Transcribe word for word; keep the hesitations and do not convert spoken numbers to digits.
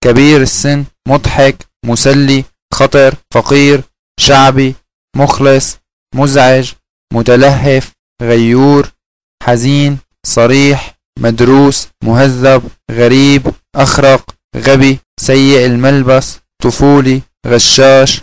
كبير السن، مضحك، مسلي، خطر، فقير، شعبي، مخلص، مزعج، متلهف، غيور، حزين، صريح، مدروس، مهذب، غريب، أخرق، غبي، سيء الملبس، طفولي، غشاش،